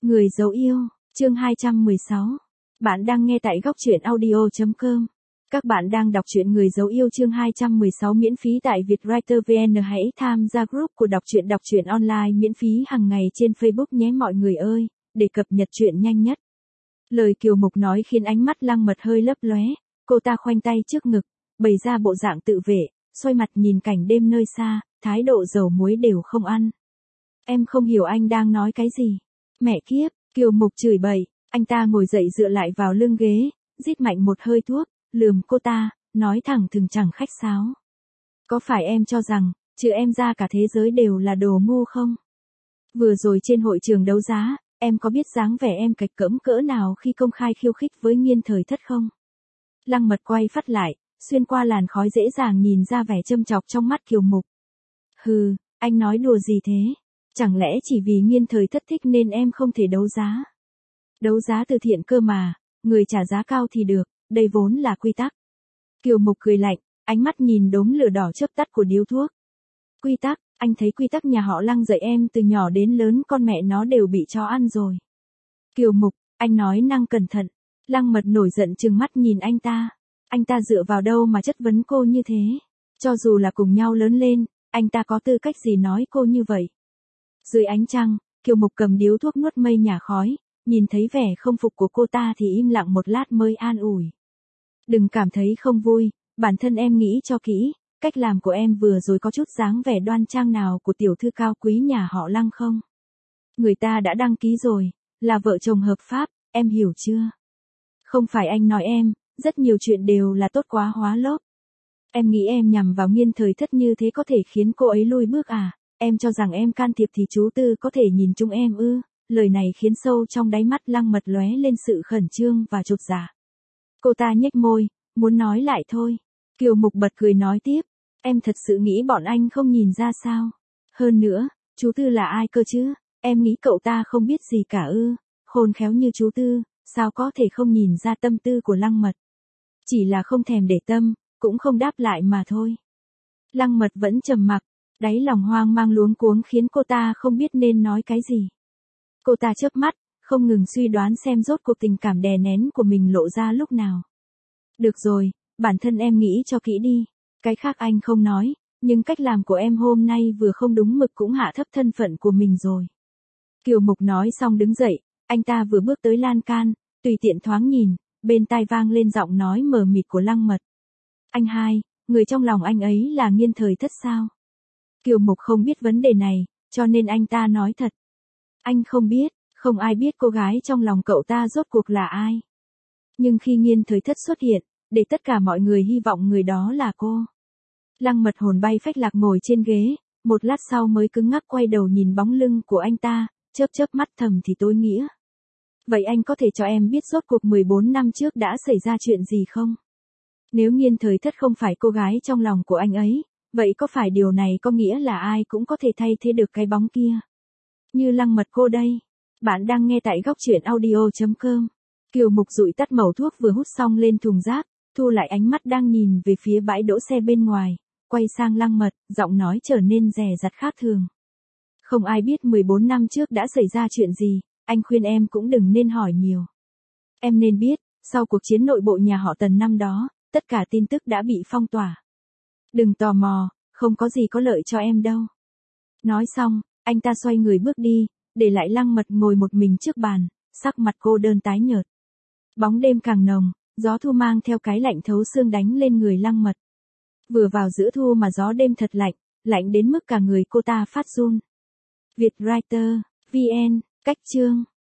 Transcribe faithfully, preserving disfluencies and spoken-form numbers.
Người dấu yêu, chương hai trăm mười sáu. Bạn đang nghe tại góc truyện audio chấm com. Các bạn đang đọc truyện Người dấu yêu chương hai trăm mười sáu miễn phí tại Vietwriter vê en. Hãy tham gia group của đọc truyện đọc truyện online miễn phí hàng ngày trên Facebook nhé mọi người ơi, để cập nhật truyện nhanh nhất. Lời Kiều Mục nói khiến ánh mắt Lăng Mật hơi lấp lóe, cô ta khoanh tay trước ngực, bày ra bộ dạng tự vệ, xoay mặt nhìn cảnh đêm nơi xa, thái độ dầu muối đều không ăn. Em không hiểu anh đang nói cái gì. Mẹ kiếp, Kiều Mục chửi bậy, anh ta ngồi dậy dựa lại vào lưng ghế, rít mạnh một hơi thuốc, lườm cô ta, nói thẳng thừng chẳng khách sáo. Có phải em cho rằng, trừ em ra cả thế giới đều là đồ ngu không? Vừa rồi trên hội trường đấu giá, em có biết dáng vẻ em cạch cỡm cỡ nào khi công khai khiêu khích với Nghiên Thời Thất không? Lăng Mật quay phát lại, xuyên qua làn khói dễ dàng nhìn ra vẻ châm chọc trong mắt Kiều Mục. Hừ, anh nói đùa gì thế? Chẳng lẽ chỉ vì Nghiên Thời Thất thích nên em không thể đấu giá? Đấu giá từ thiện cơ mà, người trả giá cao thì được, đây vốn là quy tắc. Kiều Mục cười lạnh, ánh mắt nhìn đốm lửa đỏ chớp tắt của điếu thuốc. Quy tắc, anh thấy quy tắc nhà họ Lăng dạy em từ nhỏ đến lớn con mẹ nó đều bị chó ăn rồi. Kiều Mục, anh nói năng cẩn thận. Lăng Mật nổi giận trừng mắt nhìn anh ta. Anh ta dựa vào đâu mà chất vấn cô như thế? Cho dù là cùng nhau lớn lên, anh ta có tư cách gì nói cô như vậy? Dưới ánh trăng, Kiều Mục cầm điếu thuốc nuốt mây nhả khói, nhìn thấy vẻ không phục của cô ta thì im lặng một lát mới an ủi. Đừng cảm thấy không vui, bản thân em nghĩ cho kỹ, cách làm của em vừa rồi có chút dáng vẻ đoan trang nào của tiểu thư cao quý nhà họ Lăng không? Người ta đã đăng ký rồi, là vợ chồng hợp pháp, em hiểu chưa? Không phải anh nói em, rất nhiều chuyện đều là tốt quá hóa lốp. Em nghĩ em nhằm vào Nghiên Thời Thất như thế có thể khiến cô ấy lùi bước à? Em cho rằng em can thiệp thì chú Tư có thể nhìn chúng em ư? Lời này khiến sâu trong đáy mắt Lăng Mật lóe lên sự khẩn trương và chột dạ. Cô ta nhếch môi, muốn nói lại thôi. Kiều Mục bật cười nói tiếp, em thật sự nghĩ bọn anh không nhìn ra sao? Hơn nữa, chú Tư là ai cơ chứ? Em nghĩ cậu ta không biết gì cả ư? Khôn khéo như chú Tư, sao có thể không nhìn ra tâm tư của Lăng Mật? Chỉ là không thèm để tâm, cũng không đáp lại mà thôi. Lăng Mật vẫn trầm mặc, đáy lòng hoang mang luống cuống khiến cô ta không biết nên nói cái gì. Cô ta chớp mắt, không ngừng suy đoán xem rốt cuộc tình cảm đè nén của mình lộ ra lúc nào. Được rồi, bản thân em nghĩ cho kỹ đi. Cái khác anh không nói, nhưng cách làm của em hôm nay vừa không đúng mực cũng hạ thấp thân phận của mình rồi. Kiều Mục nói xong đứng dậy, anh ta vừa bước tới lan can, tùy tiện thoáng nhìn, bên tai vang lên giọng nói mờ mịt của Lăng Mật. Anh hai, người trong lòng anh ấy là Nghiên Thời Thất sao? Kiều Mục không biết vấn đề này, cho nên anh ta nói thật. Anh không biết, không ai biết cô gái trong lòng cậu ta rốt cuộc là ai. Nhưng khi Nghiên Thời Thất xuất hiện, để tất cả mọi người hy vọng người đó là cô. Lăng Mật hồn bay phách lạc ngồi trên ghế, một lát sau mới cứng ngắc quay đầu nhìn bóng lưng của anh ta, chớp chớp mắt thầm thì tối nghĩa. Vậy anh có thể cho em biết rốt cuộc mười bốn năm trước đã xảy ra chuyện gì không? Nếu Nghiên Thời Thất không phải cô gái trong lòng của anh ấy, vậy có phải điều này có nghĩa là ai cũng có thể thay thế được cái bóng kia? Như Lăng Mật cô đây. Bạn đang nghe tại góc truyện audio chấm com. Kiều Mục dụi tắt mẩu thuốc vừa hút xong lên thùng rác, thu lại ánh mắt đang nhìn về phía bãi đỗ xe bên ngoài, quay sang Lăng Mật, giọng nói trở nên dè dặt khác thường. Không ai biết mười bốn năm trước đã xảy ra chuyện gì, anh khuyên em cũng đừng nên hỏi nhiều. Em nên biết, sau cuộc chiến nội bộ nhà họ Tần năm đó, tất cả tin tức đã bị phong tỏa. Đừng tò mò, không có gì có lợi cho em đâu. Nói xong, anh ta xoay người bước đi, để lại Lăng Mật ngồi một mình trước bàn, sắc mặt cô đơn tái nhợt. Bóng đêm càng nồng, gió thu mang theo cái lạnh thấu xương đánh lên người Lăng Mật. Vừa vào giữa thu mà gió đêm thật lạnh, lạnh đến mức cả người cô ta phát run. Vietwriter, vê en, cách chương.